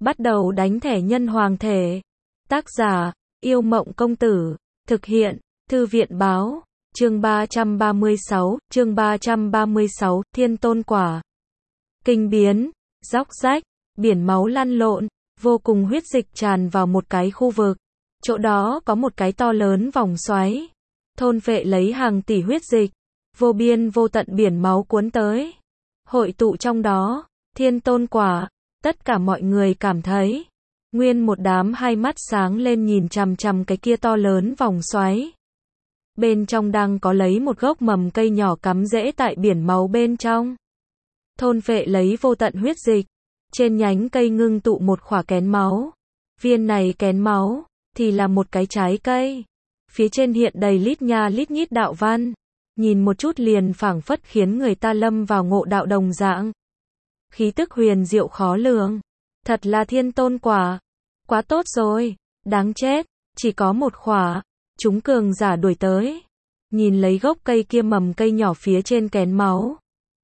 Bắt đầu đánh thẻ nhân hoàng thể. Tác giả, Yêu Mộng Công Tử. Thực hiện, Thư viện Báo. Chương 336, Thiên Tôn Quả. Kinh biến, róc rách, biển máu lăn lộn, vô cùng huyết dịch tràn vào một cái khu vực. Chỗ đó có một cái to lớn vòng xoáy. Thôn vệ lấy hàng tỷ huyết dịch. Vô biên vô tận biển máu cuốn tới. Hội tụ trong đó, Thiên Tôn Quả. Tất cả mọi người cảm thấy, nguyên một đám hai mắt sáng lên nhìn chằm chằm cái kia to lớn vòng xoáy. Bên trong đang có lấy một gốc mầm cây nhỏ cắm rễ tại biển máu bên trong. Thôn phệ lấy vô tận huyết dịch. Trên nhánh cây ngưng tụ một khỏa kén máu. Viên này kén máu, thì là một cái trái cây. Phía trên hiện đầy lít nha lít nhít đạo văn. Nhìn một chút liền phảng phất khiến người ta lâm vào ngộ đạo đồng dạng. Khí tức huyền diệu khó lường. Thật là Thiên Tôn Quả. Quá tốt rồi. Đáng chết. Chỉ có một khỏa. Chúng cường giả đuổi tới. Nhìn lấy gốc cây kia mầm cây nhỏ phía trên kén máu.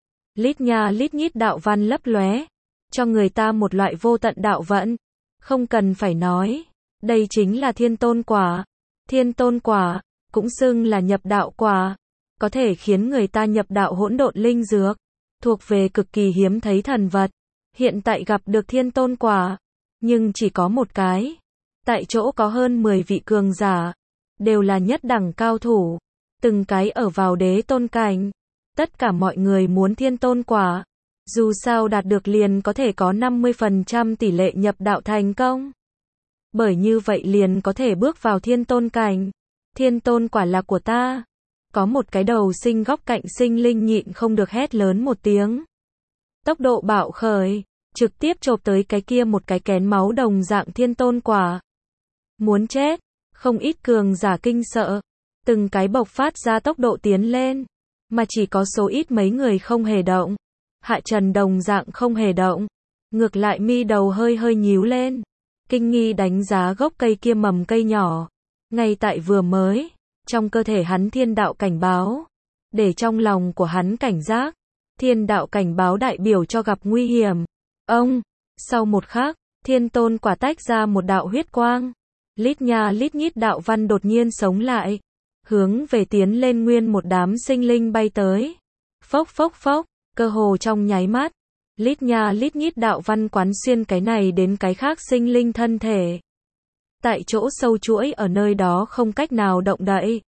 Lít nha lít nhít đạo văn lấp lóe. Cho người ta một loại vô tận đạo vận. Không cần phải nói. Đây chính là Thiên Tôn Quả. Thiên Tôn Quả. Cũng xưng là nhập đạo quả. Có thể khiến người ta nhập đạo hỗn độn linh dược. Thuộc về cực kỳ hiếm thấy thần vật. Hiện tại gặp được Thiên Tôn Quả. Nhưng chỉ có một cái. Tại chỗ có hơn 10 vị cường giả. Đều là nhất đẳng cao thủ. Từng cái ở vào đế tôn cảnh. Tất cả mọi người muốn Thiên Tôn Quả. Dù sao đạt được liền có thể có 50% tỷ lệ nhập đạo thành công. Bởi như vậy liền có thể bước vào Thiên Tôn cảnh. Thiên Tôn Quả là của ta. Có một cái đầu sinh góc cạnh sinh linh nhịn không được hét lớn một tiếng. Tốc độ bạo khởi, trực tiếp chộp tới cái kia một cái kén máu đồng dạng Thiên Tôn Quả. Muốn chết, không ít cường giả kinh sợ. Từng cái bộc phát ra tốc độ tiến lên. Mà chỉ có số ít mấy người không hề động. Hạ Trần đồng dạng không hề động. Ngược lại mi đầu hơi hơi nhíu lên. Kinh nghi đánh giá gốc cây kia mầm cây nhỏ. Ngay tại vừa mới. Trong cơ thể hắn thiên đạo cảnh báo. Để trong lòng của hắn cảnh giác. Thiên đạo cảnh báo đại biểu cho gặp nguy hiểm. Ông, sau một khắc, Thiên Tôn Quả tách ra một đạo huyết quang. Lít nha lít nhít đạo văn đột nhiên sống lại. Hướng về tiến lên nguyên một đám sinh linh bay tới. Phốc phốc phốc, cơ hồ trong nháy mắt. Lít nha lít nhít đạo văn quán xuyên cái này đến cái khác sinh linh thân thể. Tại chỗ sâu chuỗi ở nơi đó không cách nào động đậy.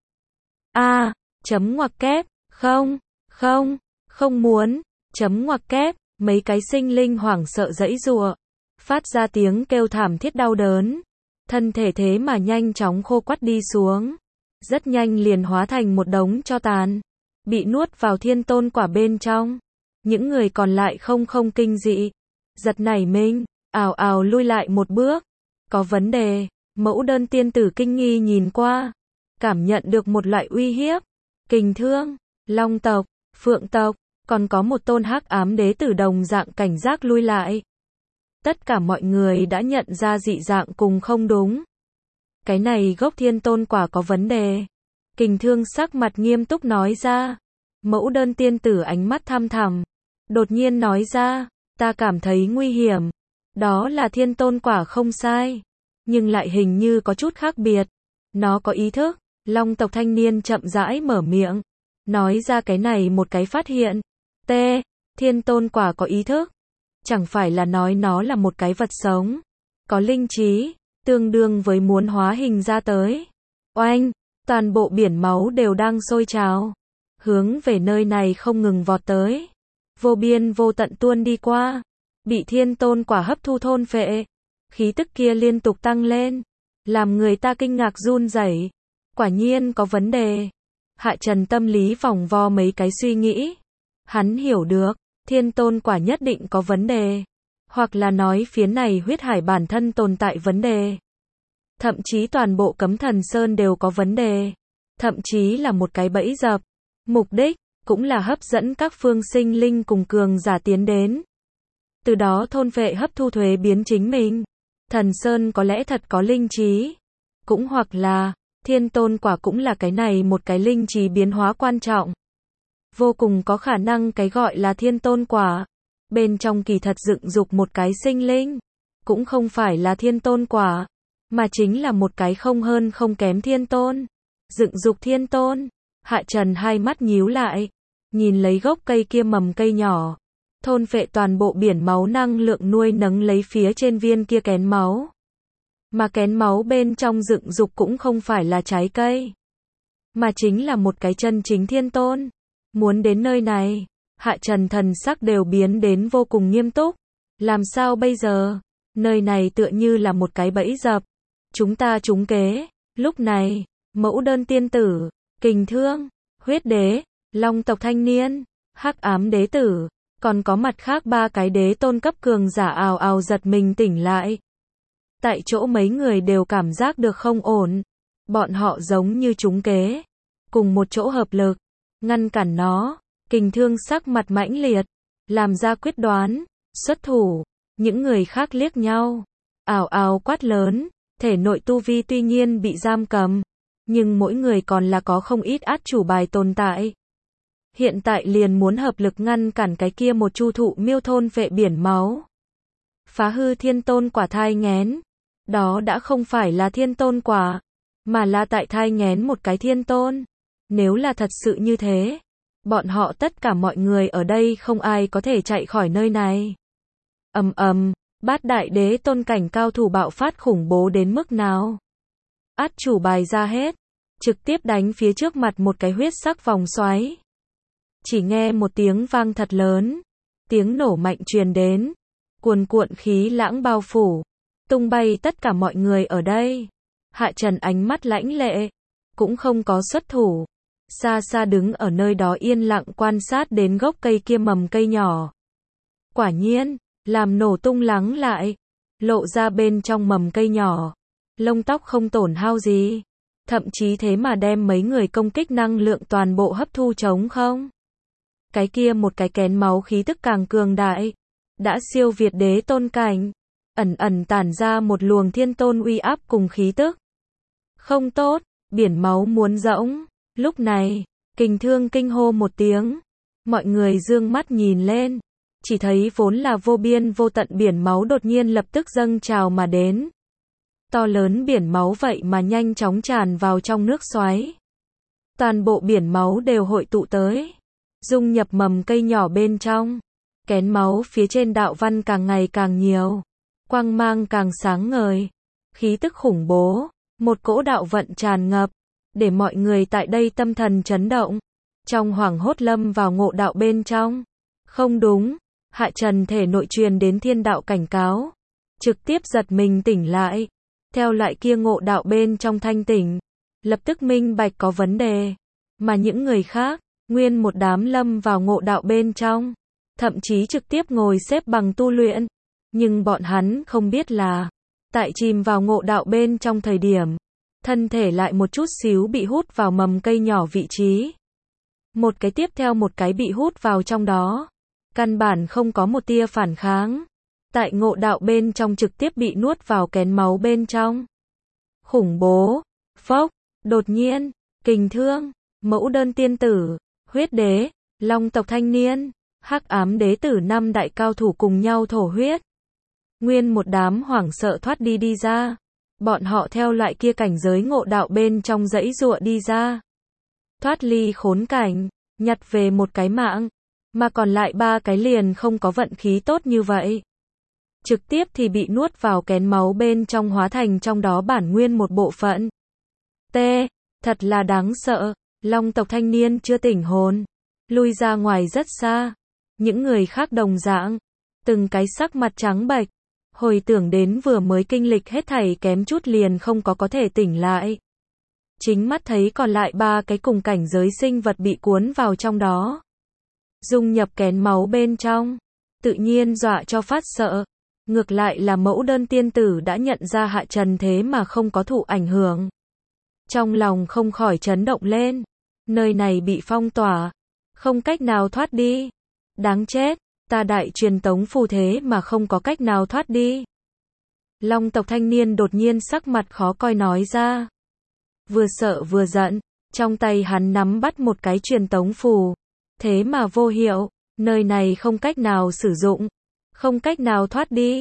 Chấm ngoặc kép, không muốn, chấm ngoặc kép, mấy cái sinh linh hoảng sợ giãy giụa, phát ra tiếng kêu thảm thiết đau đớn. Thân thể thế mà nhanh chóng khô quắt đi xuống. Rất nhanh liền hóa thành một đống tro tàn. Bị nuốt vào Thiên Tôn Quả bên trong. Những người còn lại không kinh dị. Giật nảy mình, ào ào lui lại một bước. Có vấn đề. Mẫu Đơn tiên tử kinh nghi nhìn qua. Cảm nhận được một loại uy hiếp. Kình Thương, Long tộc, Phượng tộc. Còn có một tôn hắc ám đế tử đồng dạng cảnh giác lui lại. Tất cả mọi người đã nhận ra dị dạng cùng không đúng. Cái này gốc Thiên Tôn Quả có vấn đề. Kình Thương sắc mặt nghiêm túc nói ra. Mẫu Đơn tiên tử ánh mắt thăm thẳm. Đột nhiên nói ra, ta cảm thấy nguy hiểm. Đó là Thiên Tôn Quả không sai. Nhưng lại hình như có chút khác biệt. Nó có ý thức. Long tộc thanh niên chậm rãi mở miệng. Nói ra cái này một cái phát hiện. Thiên Tôn Quả có ý thức. Chẳng phải là nói nó là một cái vật sống. Có linh trí. Tương đương với muốn hóa hình ra tới. Oanh, toàn bộ biển máu đều đang sôi trào. Hướng về nơi này không ngừng vọt tới. Vô biên vô tận tuôn đi qua. Bị Thiên Tôn Quả hấp thu thôn phệ. Khí tức kia liên tục tăng lên. Làm người ta kinh ngạc run rẩy. Quả nhiên có vấn đề. Hạ Trần tâm lý vòng vo mấy cái suy nghĩ. Hắn hiểu được. Thiên Tôn Quả nhất định có vấn đề. Hoặc là nói phía này huyết hải bản thân tồn tại vấn đề. Thậm chí toàn bộ Cấm Thần Sơn đều có vấn đề. Thậm chí là một cái bẫy dập. Mục đích, cũng là hấp dẫn các phương sinh linh cùng cường giả tiến đến. Từ đó thôn phệ hấp thu thuế biến chính mình. Thần Sơn có lẽ thật có linh trí. Cũng hoặc là, Thiên Tôn Quả cũng là cái này một cái linh trí biến hóa quan trọng. Vô cùng có khả năng cái gọi là Thiên Tôn Quả. Bên trong kỳ thật dựng dục một cái sinh linh. cũng không phải là thiên tôn quả, mà chính là một cái không hơn không kém thiên tôn. Dựng dục thiên tôn. Hạ Trần hai mắt nhíu lại, nhìn lấy gốc cây kia mầm cây nhỏ, thôn phệ toàn bộ biển máu năng lượng nuôi nấng lấy phía trên viên kia kén máu. Mà kén máu bên trong dựng dục cũng không phải là trái cây, mà chính là một cái chân chính thiên tôn. Muốn đến nơi này, Hạ Trần thần sắc đều biến đến vô cùng nghiêm túc. Làm sao bây giờ? Nơi này tựa như là một cái bẫy dập. Chúng ta trúng kế. Lúc này, Mẫu Đơn tiên tử, Kình Thương, Huyết đế, Long tộc thanh niên, Hắc ám đế tử, còn có mặt khác ba cái đế tôn cấp cường giả ào ào giật mình tỉnh lại. Tại chỗ mấy người đều cảm giác được không ổn. Bọn họ giống như trúng kế, cùng một chỗ hợp lực, ngăn cản nó. Kình Thương sắc mặt mãnh liệt, làm ra quyết đoán, xuất thủ. Những người khác liếc nhau, ào ào quát lớn, thể nội tu vi tuy nhiên bị giam cầm, nhưng mỗi người còn là có không ít át chủ bài tồn tại. Hiện tại liền muốn hợp lực ngăn cản cái kia một chu thụ miêu thôn phệ biển máu. Phá hư thiên tôn quả thai nghén. Đó đã không phải là thiên tôn quả, mà là tại thai nghén một cái thiên tôn. Nếu là thật sự như thế, bọn họ tất cả mọi người ở đây không ai có thể chạy khỏi nơi này. Bát đại đế tôn cảnh cao thủ bạo phát khủng bố đến mức nào. Át chủ bài ra hết, trực tiếp đánh phía trước mặt một cái huyết sắc vòng xoáy. Chỉ nghe một tiếng vang thật lớn, tiếng nổ mạnh truyền đến, cuồn cuộn khí lãng bao phủ, tung bay tất cả mọi người ở đây. Hạ Trần ánh mắt lãnh lệ, cũng không có xuất thủ, xa xa đứng ở nơi đó yên lặng quan sát đến gốc cây kia mầm cây nhỏ. Quả nhiên, làm nổ tung lắng lại, lộ ra bên trong mầm cây nhỏ, lông tóc không tổn hao gì, thậm chí thế mà đem mấy người công kích năng lượng toàn bộ hấp thu trống không. Cái kia một cái kén máu khí tức càng cường đại, đã siêu việt đế tôn cảnh, ẩn ẩn tản ra một luồng thiên tôn uy áp cùng khí tức. Không tốt, biển máu muốn rỗng. Lúc này, Kình Thương kinh hô một tiếng, mọi người dương mắt nhìn lên, chỉ thấy vốn là vô biên vô tận biển máu đột nhiên lập tức dâng trào mà đến. To lớn biển máu vậy mà nhanh chóng tràn vào trong nước xoáy. Toàn bộ biển máu đều hội tụ tới, dung nhập mầm cây nhỏ bên trong. Kén máu phía trên đạo văn càng ngày càng nhiều, quang mang càng sáng ngời, khí tức khủng bố, một cỗ đạo vận tràn ngập, để mọi người tại đây tâm thần chấn động, trong hoảng hốt lâm vào ngộ đạo bên trong. Không đúng, Hạ Trần thể nội truyền đến thiên đạo cảnh cáo, trực tiếp giật mình tỉnh lại, theo lại kia ngộ đạo bên trong thanh tỉnh, lập tức minh bạch có vấn đề, mà những người khác, nguyên một đám lâm vào ngộ đạo bên trong, thậm chí trực tiếp ngồi xếp bằng tu luyện, nhưng bọn hắn không biết là, tại chìm vào ngộ đạo bên trong thời điểm, thân thể lại một chút xíu bị hút vào mầm cây nhỏ vị trí. Một cái tiếp theo một cái bị hút vào trong đó, căn bản không có một tia phản kháng. Tại ngộ đạo bên trong trực tiếp bị nuốt vào kén máu bên trong. Khủng bố, phốc, đột nhiên, Kình Thương, Mẫu Đơn tiên tử, Huyết đế, Long tộc thanh niên, Hắc ám đế tử năm đại cao thủ cùng nhau thổ huyết. Nguyên một đám hoảng sợ thoát đi ra. Bọn họ theo loại kia cảnh giới ngộ đạo bên trong dãy giụa đi ra. Thoát ly khốn cảnh, nhặt về một cái mạng, mà còn lại ba cái liền không có vận khí tốt như vậy. Trực tiếp thì bị nuốt vào kén máu bên trong hóa thành trong đó bản nguyên một bộ phận. Thật là đáng sợ. Long tộc thanh niên chưa tỉnh hồn, lui ra ngoài rất xa. Những người khác đồng dạng, từng cái sắc mặt trắng bệch, hồi tưởng đến vừa mới kinh lịch hết thảy kém chút liền không có thể tỉnh lại. Chính mắt thấy còn lại ba cái cùng cảnh giới sinh vật bị cuốn vào trong đó, dung nhập kén máu bên trong, tự nhiên dọa cho phát sợ. Ngược lại là Mẫu Đơn tiên tử đã nhận ra Hạ Trần thế mà không có thụ ảnh hưởng. Trong lòng không khỏi chấn động lên. Nơi này bị phong tỏa, không cách nào thoát đi. Đáng chết, ta đại truyền tống phù thế mà không có cách nào thoát đi. Long tộc thanh niên đột nhiên sắc mặt khó coi nói ra. Vừa sợ vừa giận, trong tay hắn nắm bắt một cái truyền tống phù. Thế mà vô hiệu, nơi này không cách nào sử dụng, không cách nào thoát đi.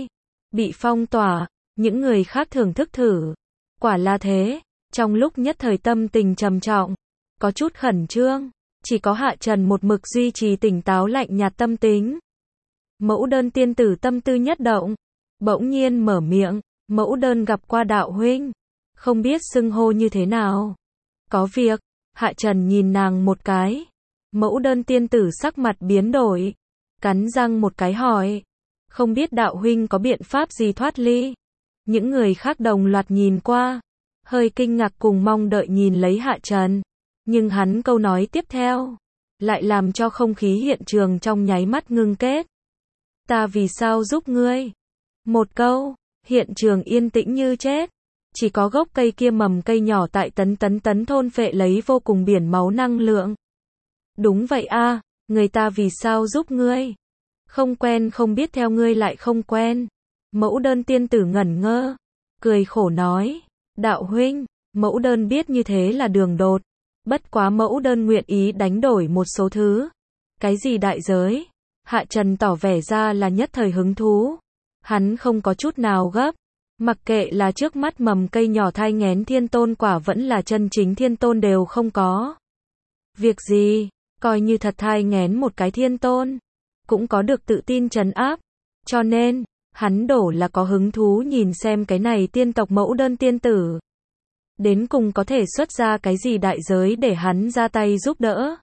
bị phong tỏa, những người khác thưởng thức thử. Quả là thế, trong lúc nhất thời tâm tình trầm trọng, có chút khẩn trương, chỉ có Hạ Trần một mực duy trì tỉnh táo lạnh nhạt tâm tính. Mẫu đơn tiên tử tâm tư nhất động, bỗng nhiên mở miệng, mẫu đơn gặp qua đạo huynh, không biết xưng hô như thế nào. Có việc, Hạ Trần nhìn nàng một cái. Mẫu đơn tiên tử sắc mặt biến đổi, cắn răng một cái hỏi, không biết đạo huynh có biện pháp gì thoát ly. Những người khác đồng loạt nhìn qua, hơi kinh ngạc cùng mong đợi nhìn lấy Hạ Trần, nhưng hắn câu nói tiếp theo lại làm cho không khí hiện trường trong nháy mắt ngưng kết. Ta vì sao giúp ngươi? Một câu, hiện trường yên tĩnh như chết, chỉ có gốc cây kia mầm cây nhỏ tại tấn thôn phệ lấy vô cùng biển máu năng lượng. Đúng vậy a, người ta vì sao giúp ngươi? Không quen không biết theo ngươi lại không quen. Mẫu đơn tiên tử ngẩn ngơ, cười khổ nói, đạo huynh, mẫu đơn biết như thế là đường đột, bất quá mẫu đơn nguyện ý đánh đổi một số thứ. Cái gì đại giới? Hạ Trần tỏ vẻ ra là nhất thời hứng thú. Hắn không có chút nào gấp, mặc kệ là trước mắt mầm cây nhỏ thai nghén thiên tôn quả vẫn là chân chính thiên tôn đều không có. Việc gì, coi như thật thai nghén một cái thiên tôn, cũng có được tự tin trấn áp. Cho nên, hắn đổ là có hứng thú nhìn xem cái này tiên tộc mẫu đơn tiên tử. Đến cùng có thể xuất ra cái gì đại giới để hắn ra tay giúp đỡ.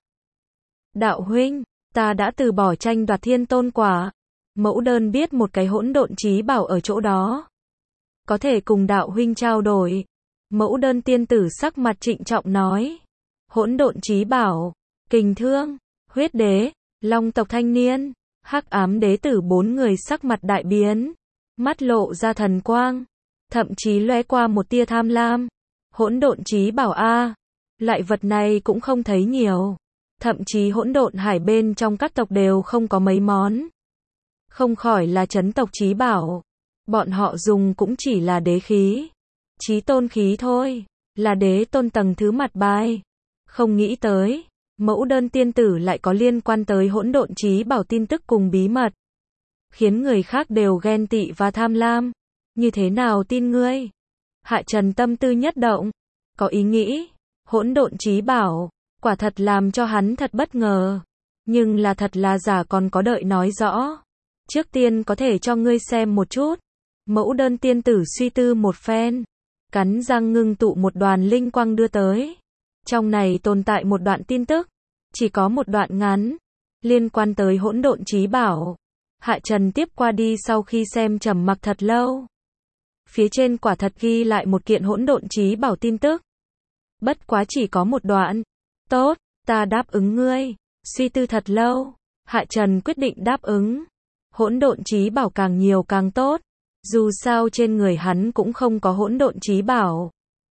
Đạo huynh, ta đã từ bỏ tranh đoạt thiên tôn quả. Mẫu đơn biết một cái hỗn độn chí bảo ở chỗ đó, có thể cùng đạo huynh trao đổi. Mẫu đơn tiên tử sắc mặt trịnh trọng nói, hỗn độn chí bảo, kình thương, huyết đế, long tộc thanh niên, hắc ám đế tử bốn người sắc mặt đại biến, mắt lộ ra thần quang, thậm chí lóe qua một tia tham lam. Hỗn độn chí bảo a, loại vật này cũng không thấy nhiều, thậm chí hỗn độn hải bên trong các tộc đều không có mấy món. Không khỏi là chấn tộc chí bảo, bọn họ dùng cũng chỉ là đế khí, chí tôn khí thôi, là đế tôn tầng thứ mặt bài. Không nghĩ tới, mẫu đơn tiên tử lại có liên quan tới hỗn độn chí bảo tin tức cùng bí mật, khiến người khác đều ghen tị và tham lam. Như thế nào tin ngươi? Hạ Trần tâm tư nhất động, có ý nghĩ, hỗn độn chí bảo, quả thật làm cho hắn thật bất ngờ, nhưng là thật là giả còn có đợi nói rõ. Trước tiên có thể cho ngươi xem một chút. Mẫu đơn tiên tử suy tư một phen, cắn răng ngưng tụ một đoàn linh quang đưa tới. Trong này tồn tại một đoạn tin tức, chỉ có một đoạn ngắn, liên quan tới hỗn độn chí bảo. Hạ Trần tiếp qua đi sau khi xem trầm mặc thật lâu. Phía trên quả thật ghi lại một kiện hỗn độn chí bảo tin tức. Bất quá chỉ có một đoạn. Tốt, ta đáp ứng ngươi. Suy tư thật lâu, Hạ Trần quyết định đáp ứng. Hỗn độn chí bảo càng nhiều càng tốt. Dù sao trên người hắn cũng không có hỗn độn chí bảo.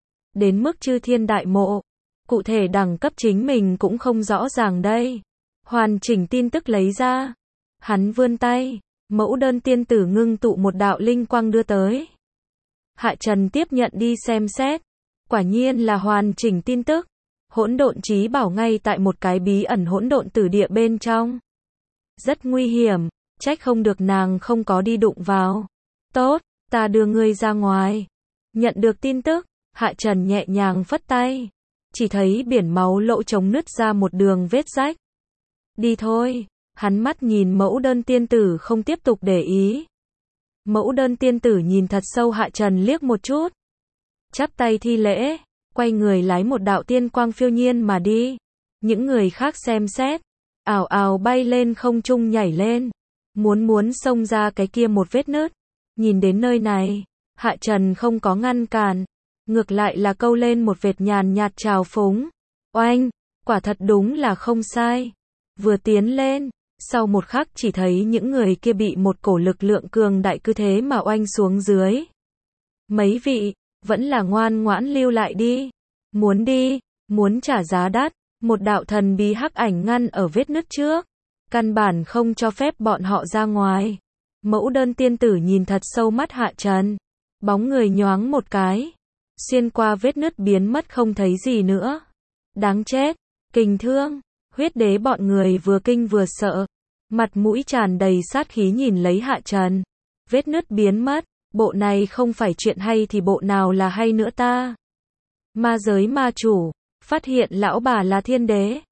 Đến mức chư thiên đại mộ, cụ thể đẳng cấp chính mình cũng không rõ ràng đây. Hoàn chỉnh tin tức lấy ra. Hắn vươn tay, mẫu đơn tiên tử ngưng tụ một đạo linh quang đưa tới. Hạ Trần tiếp nhận đi xem xét. Quả nhiên là hoàn chỉnh tin tức. Hỗn độn chí bảo ngay tại một cái bí ẩn hỗn độn tử địa bên trong. Rất nguy hiểm, trách không được nàng không có đi đụng vào. Tốt, ta đưa ngươi ra ngoài. Nhận được tin tức, Hạ Trần nhẹ nhàng phất tay. Chỉ thấy biển máu lỗ trống nứt ra một đường vết rách. Đi thôi, hắn mắt nhìn mẫu đơn tiên tử không tiếp tục để ý. Mẫu đơn tiên tử nhìn thật sâu Hạ Trần liếc một chút. Chắp tay thi lễ, quay người lái một đạo tiên quang phiêu nhiên mà đi. Những người khác xem xét, ào ào bay lên không trung nhảy lên. Muốn xông ra cái kia một vết nứt. Nhìn đến nơi này, Hạ Trần không có ngăn cản. Ngược lại là câu lên một vệt nhàn nhạt trào phúng. Oanh, quả thật đúng là không sai. Vừa tiến lên, sau một khắc chỉ thấy những người kia bị một cổ lực lượng cường đại cứ thế mà oanh xuống dưới. Mấy vị, vẫn là ngoan ngoãn lưu lại đi. Muốn đi, muốn trả giá đắt. Một đạo thần bí hắc ảnh ngăn ở vết nứt trước. Căn bản không cho phép bọn họ ra ngoài. Mẫu đơn tiên tử nhìn thật sâu mắt Hạ Trần. Bóng người nhoáng một cái. Xuyên qua vết nứt biến mất không thấy gì nữa. Đáng chết, kình thương, huyết đế bọn người vừa kinh vừa sợ. Mặt mũi tràn đầy sát khí nhìn lấy Hạ Trần. vết nứt biến mất, bộ này không phải chuyện hay thì bộ nào là hay nữa ta? Ma giới ma chủ, phát hiện lão bà là thiên đế.